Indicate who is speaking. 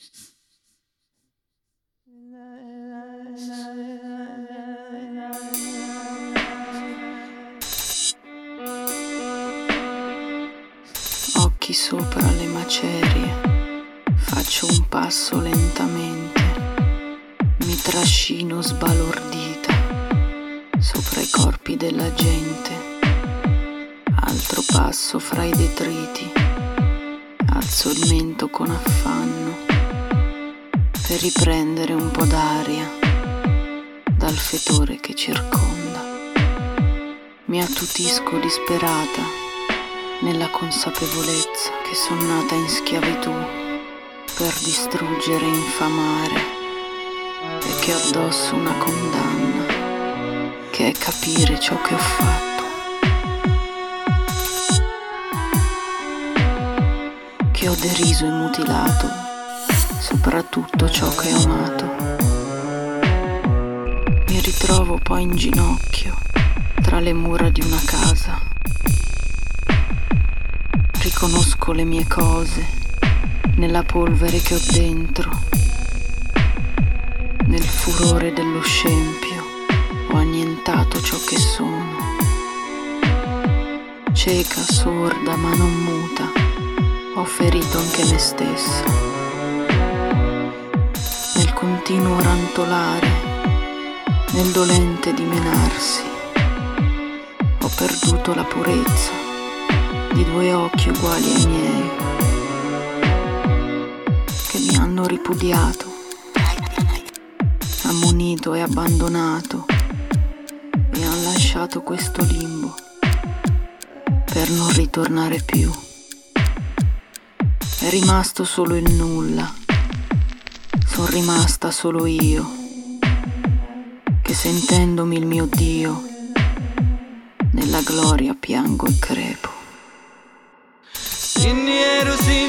Speaker 1: Occhi sopra le macerie, faccio un passo lentamente, mi trascino sbalordita sopra i corpi della gente. Altro passo fra i detriti, alzo il mento con affanno per riprendere un po' d'aria dal fetore che circonda. Mi attutisco disperata nella consapevolezza che sono nata in schiavitù per distruggere e infamare e che ho addosso una condanna che è capire ciò che ho fatto. Che ho deriso e mutilato soprattutto ciò che ho amato. Mi ritrovo poi in ginocchio tra le mura di una casa. Riconosco le mie cose nella polvere che ho dentro. Nel furore dello scempio ho annientato ciò che sono. Cieca, sorda ma non muta, ho ferito anche me stessa. Nel continuo rantolare, nel dolente dimenarsi, ho perduto la purezza di due occhi uguali ai miei, che mi hanno ripudiato, ammonito e abbandonato, e han lasciato questo limbo per non ritornare più. È rimasto solo il nulla, son rimasta solo io, che sentendomi il mio Dio, nella gloria piango e crepo.
Speaker 2: Inni